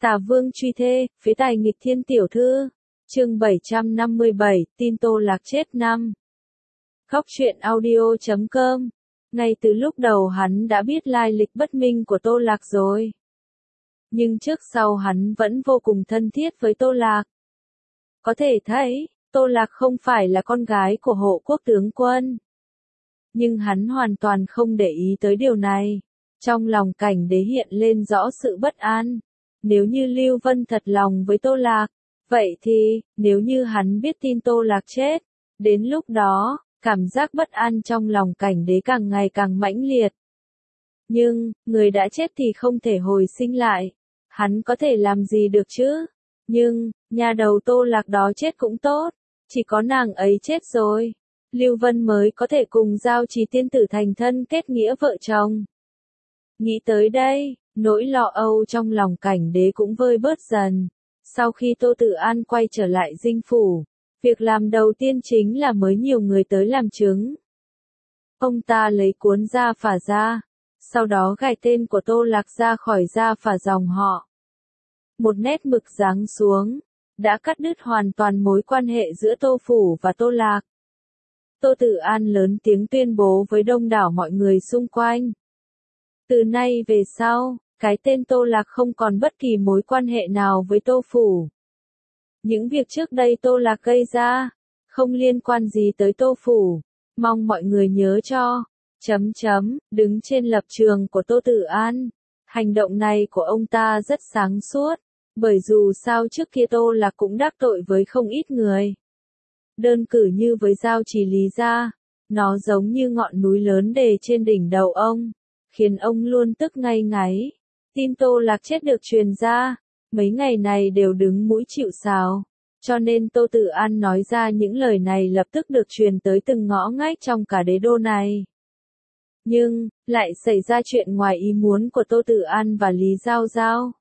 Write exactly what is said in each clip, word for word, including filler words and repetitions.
Tà Vương truy thê, phế tài nghịch thiên tiểu thư. Chương bảy trăm năm mươi bảy, tin Tô Lạc chết năm. Khóc chuyện audio chấm com. Ngay từ lúc đầu hắn đã biết lai lịch bất minh của Tô Lạc rồi. Nhưng trước sau hắn vẫn vô cùng thân thiết với Tô Lạc. Có thể thấy, Tô Lạc không phải là con gái của hộ quốc tướng quân. Nhưng hắn hoàn toàn không để ý tới điều này. Trong lòng Cảnh Đế hiện lên rõ sự bất an. Nếu như Lưu Vân thật lòng với Tô Lạc, vậy thì, nếu như hắn biết tin Tô Lạc chết, đến lúc đó, cảm giác bất an trong lòng Cảnh Đế càng ngày càng mãnh liệt. Nhưng, người đã chết thì không thể hồi sinh lại. Hắn có thể làm gì được chứ? Nhưng, nhà đầu Tô Lạc đó chết cũng tốt. Chỉ có nàng ấy chết rồi. Lưu Vân mới có thể cùng Giao Trì tiên tử thành thân kết nghĩa vợ chồng. Nghĩ tới đây, nỗi lo âu trong lòng Cảnh Đế cũng vơi bớt dần. Sau khi Tô Tự An quay trở lại dinh phủ, việc làm đầu tiên chính là mới nhiều người tới làm chứng. Ông ta lấy cuốn gia phả ra, sau đó gài tên của Tô Lạc ra khỏi gia phả dòng họ. Một nét mực giáng xuống, đã cắt đứt hoàn toàn mối quan hệ giữa Tô Phủ và Tô Lạc. Tô Tự An lớn tiếng tuyên bố với đông đảo mọi người xung quanh. Từ nay về sau, cái tên Tô Lạc không còn bất kỳ mối quan hệ nào với Tô Phủ. Những việc trước đây Tô Lạc gây ra, không liên quan gì tới Tô Phủ. Mong mọi người nhớ cho. Chấm chấm, đứng trên lập trường của Tô Tự An. Hành động này của ông ta rất sáng suốt. Bởi dù sao trước kia Tô Lạc cũng đắc tội với không ít người. Đơn cử như với Giao Trì Lý gia, nó giống như ngọn núi lớn đè trên đỉnh đầu ông, khiến ông luôn tức ngay ngáy. Tin Tô Lạc chết được truyền ra, mấy ngày này đều đứng mũi chịu sào. Cho nên Tô Tự An nói ra những lời này lập tức được truyền tới từng ngõ ngách trong cả đế đô này. Nhưng, lại xảy ra chuyện ngoài ý muốn của Tô Tự An và Lý Giao Giao.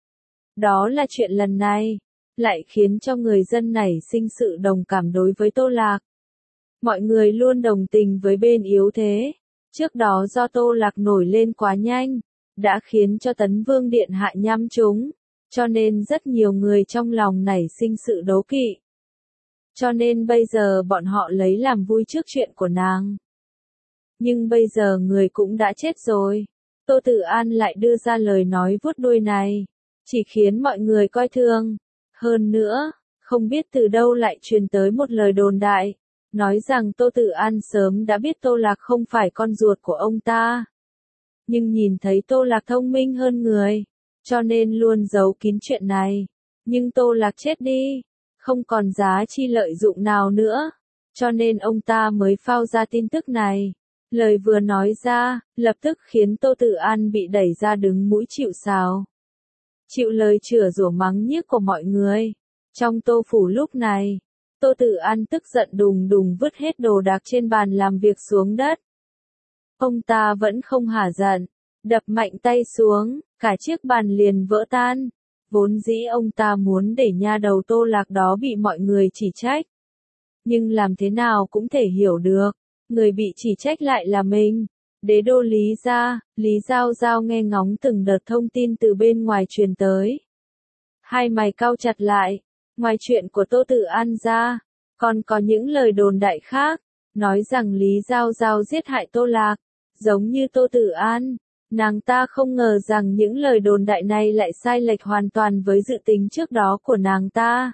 Đó là chuyện lần này, lại khiến cho người dân nảy sinh sự đồng cảm đối với Tô Lạc. Mọi người luôn đồng tình với bên yếu thế. Trước đó do Tô Lạc nổi lên quá nhanh, đã khiến cho Tấn Vương Điện Hạ nhắm chúng, cho nên rất nhiều người trong lòng nảy sinh sự đố kỵ. Cho nên bây giờ bọn họ lấy làm vui trước chuyện của nàng. Nhưng bây giờ người cũng đã chết rồi. Tô Tự An lại đưa ra lời nói vuốt đuôi này, chỉ khiến mọi người coi thường. Hơn nữa, không biết từ đâu lại truyền tới một lời đồn đại, nói rằng Tô Tự An sớm đã biết Tô Lạc không phải con ruột của ông ta. Nhưng nhìn thấy Tô Lạc thông minh hơn người, cho nên luôn giấu kín chuyện này. Nhưng Tô Lạc chết đi, không còn giá trị lợi dụng nào nữa, cho nên ông ta mới phao ra tin tức này. Lời vừa nói ra, lập tức khiến Tô Tự An bị đẩy ra đứng mũi chịu sào. Chịu lời chửi rủa mắng nhiếc của mọi người. Trong Tô Phủ lúc này, Tô Tự An tức giận đùng đùng vứt hết đồ đạc trên bàn làm việc xuống đất. Ông ta vẫn không hả giận, đập mạnh tay xuống, cả chiếc bàn liền vỡ tan. Vốn dĩ ông ta muốn để nha đầu Tô Lạc đó bị mọi người chỉ trách. Nhưng làm thế nào cũng thể hiểu được, người bị chỉ trách lại là mình. Đế đô Lý gia, Lý Giao Giao nghe ngóng từng đợt thông tin từ bên ngoài truyền tới. Hai mày cau chặt lại, ngoài chuyện của Tô Tự An ra, còn có những lời đồn đại khác, nói rằng Lý Giao Giao giết hại Tô Lạc, giống như Tô Tự An. Nàng ta không ngờ rằng những lời đồn đại này lại sai lệch hoàn toàn với dự tính trước đó của nàng ta.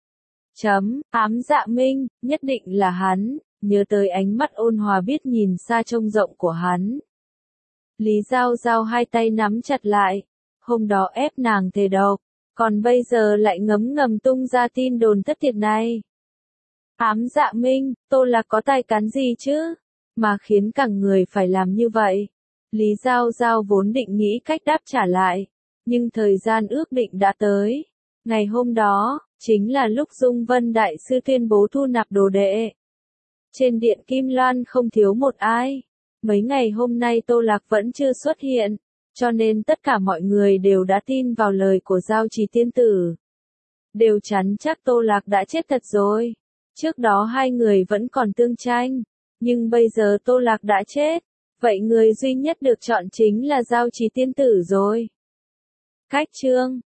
Chấm, ám dạ minh, nhất định là hắn. Nhớ tới ánh mắt ôn hòa biết nhìn xa trông rộng của hắn. Lý Giao Giao hai tay nắm chặt lại. Hôm đó ép nàng thề độc, còn bây giờ lại ngấm ngầm tung ra tin đồn thất thiệt này. Ám dạ minh, Tô Lạc có tài cán gì chứ? Mà khiến cả người phải làm như vậy. Lý Giao Giao vốn định nghĩ cách đáp trả lại. Nhưng thời gian ước định đã tới. Ngày hôm đó, chính là lúc Dung Vân Đại Sư tuyên bố thu nạp đồ đệ. Trên điện Kim Loan không thiếu một ai. Mấy ngày hôm nay Tô Lạc vẫn chưa xuất hiện, cho nên tất cả mọi người đều đã tin vào lời của Giao Trì tiên tử. Đều chắn chắc Tô Lạc đã chết thật rồi. Trước đó hai người vẫn còn tương tranh, nhưng bây giờ Tô Lạc đã chết, vậy người duy nhất được chọn chính là Giao Trì tiên tử rồi. Cách chương